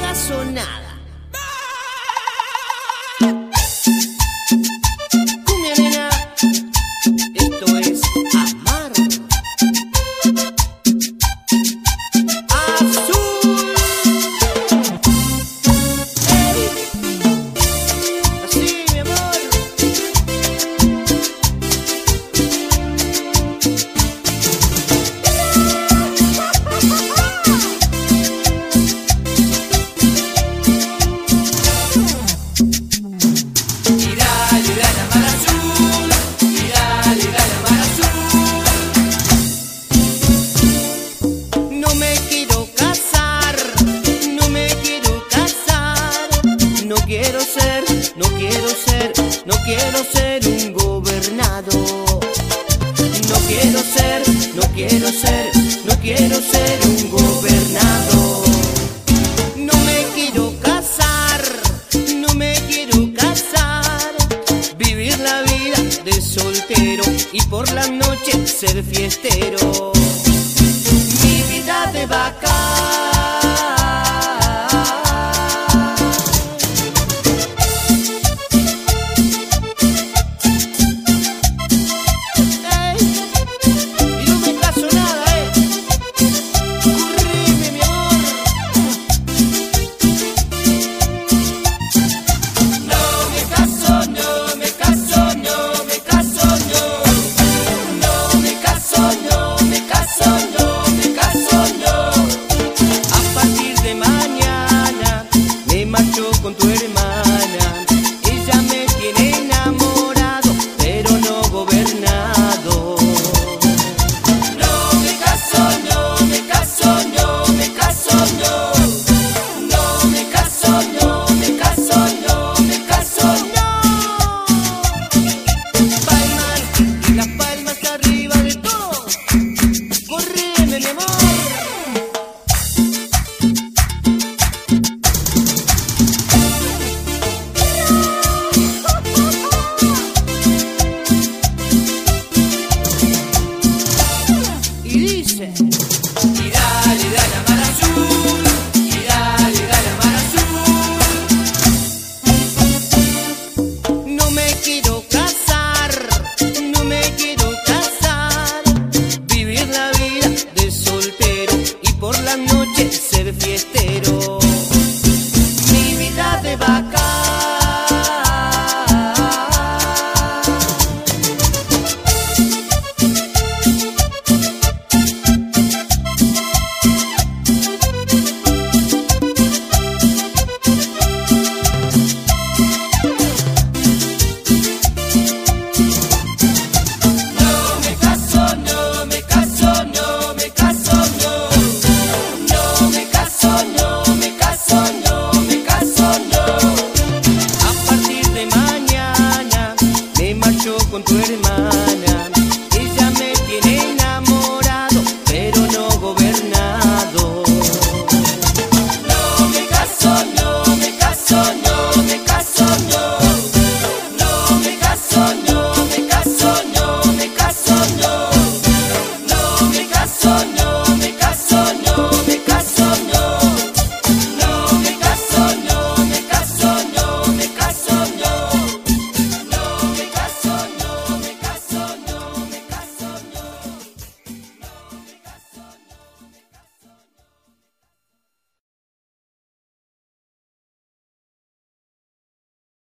caso nada. Cumbia nena, esto es amar. Azul. Hey. Así, mi amor. No me quiero casar, no me quiero casar. No quiero ser, no quiero ser, no quiero ser un gobernado. No quiero ser, no quiero ser, no quiero ser un gobernado. No me quiero casar, no me quiero casar. Vivir la vida de soltero y por la noche ser fiestero. Mi vida de vaca. Y no me caso nada, Correme, mi amor. No me caso, no me caso, no me caso, no. No me caso, no me caso, no me caso, no. A partir de mañana me marcho con tu hermana. Ella me tiene enamorado, pero no gobernado. No me caso, no me caso, no me caso, no. No me caso, no me caso, no me caso, no. Palmas y las palmas arriba de todo. Correme, mi amor. Y dice: y dale, dale a mar azul, y dale, dale a mar azul. No me quiero casar, no me quiero casar. Vivir la vida de soltero y por la noche ser fiestero. Mi vida de vaca. No me caso, no me caso, no me caso, no. No me caso, no me caso, no me caso, no. A partir de mañana me marcho con tu hermana. Ella me tiene enamorado, pero no gobernado. No me caso, no me caso, no me caso, no. No me caso, no me caso, no me caso, no. No me caso, no.